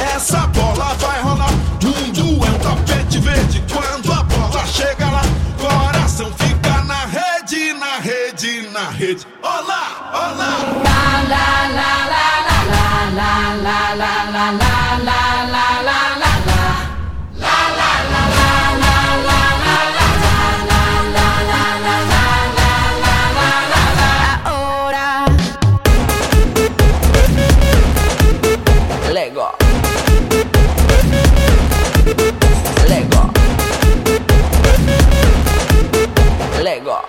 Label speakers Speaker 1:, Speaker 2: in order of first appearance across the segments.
Speaker 1: Essa bola vai rolar. Mundo é um tapete verde. Quando a bola chega lá, coração fica na rede, na rede, na rede. Olá, olá.
Speaker 2: La la la la la la la la la la la la la la.
Speaker 3: Lego. Lego. Lego.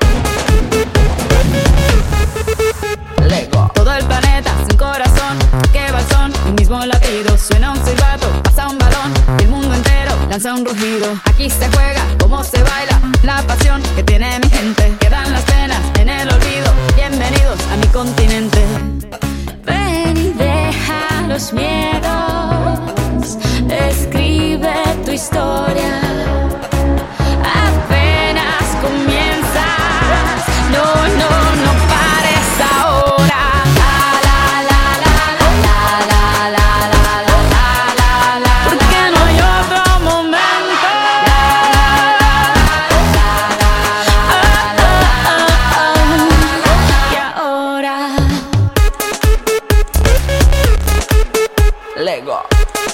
Speaker 3: Lego.
Speaker 2: Todo el planeta sin corazón, que va el son, el mismo latido. Suena un silbato, pasa un balón, el mundo entero lanza un rugido. Aquí se juega, como se baila, la pasión que tiene mi gente. Quedan las penas en el olvido. Bienvenidos a mi continente. Ven y deja los miedos, escribe tu historia. Apenas comienzas, no, no, no pares ahora. La la la la la la la la la la la. Porque no hay otro momento. Y ahora.
Speaker 3: Lego.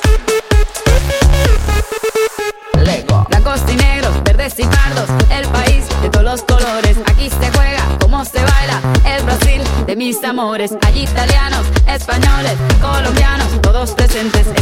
Speaker 3: Lego.
Speaker 2: Blancos y negros, verdes y pardos, el país de todos los colores. Aquí se juega, como se baila, el Brasil de mis amores. Hay italianos, españoles, colombianos, todos presentes.